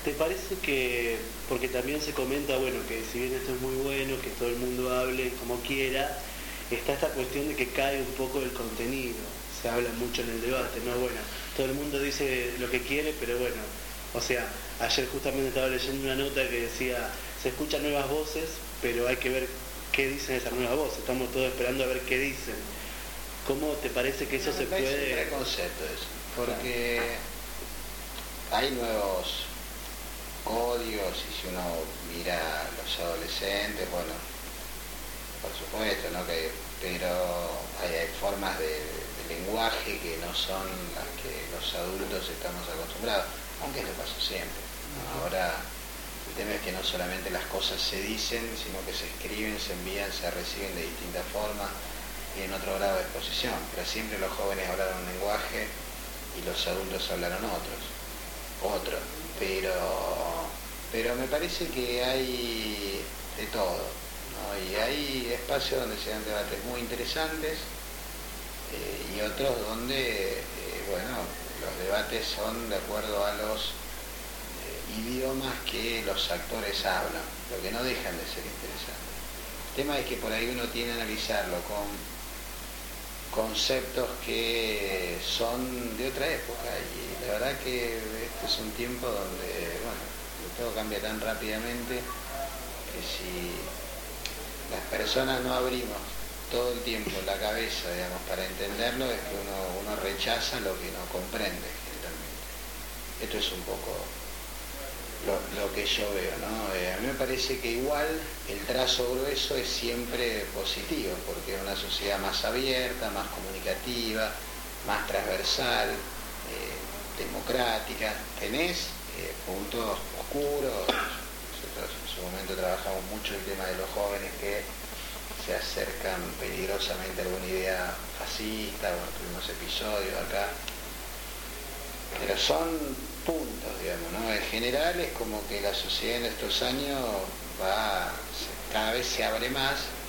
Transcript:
¿Te parece que, porque también se comenta, bueno, que si bien esto es muy bueno, que todo el mundo hable como quiera, está esta cuestión de que cae un poco el contenido, se habla mucho en el debate, ¿no? Bueno, todo el mundo dice lo que quiere, pero bueno, o sea, ayer justamente estaba leyendo una nota que decía, se escuchan nuevas voces, pero hay que ver qué dicen esas nuevas voces, estamos todos esperando a ver qué dicen. ¿Cómo te parece que eso se puede...? Es un preconcepto eso, porque hay nuevos códigos y si uno mira a los adolescentes, bueno, por supuesto, ¿no? Pero hay formas de lenguaje que no son las que los adultos estamos acostumbrados, aunque esto pasa siempre, ¿no? Ahora el tema es que no solamente las cosas se dicen, sino que se escriben, se envían, se reciben de distintas formas y en otro grado de exposición, pero siempre los jóvenes hablaron un lenguaje y los adultos hablaron otro, pero me parece que hay de todo, ¿no? Y hay espacios donde se dan debates muy interesantes y otros donde, bueno, los debates son de acuerdo a los idiomas que los actores hablan, lo que no dejan de ser interesantes. El tema es que por ahí uno tiene que analizarlo con conceptos que son de otra época y la verdad que este es un tiempo donde, bueno, todo cambia tan rápidamente que si las personas no abrimos todo el tiempo la cabeza, digamos, para entenderlo, es que uno rechaza lo que no comprende generalmente. Esto es un poco lo que yo veo, ¿no? A mí me parece que igual el trazo grueso es siempre positivo, porque es una sociedad más abierta, más comunicativa, más transversal, democrática. Tenés puntos oscuros. Nosotros en su momento trabajamos mucho el tema de los jóvenes que se acercan peligrosamente a alguna idea fascista, bueno, tuvimos episodios acá, pero son puntos, digamos, ¿no? En general es como que la sociedad en estos años cada vez se abre más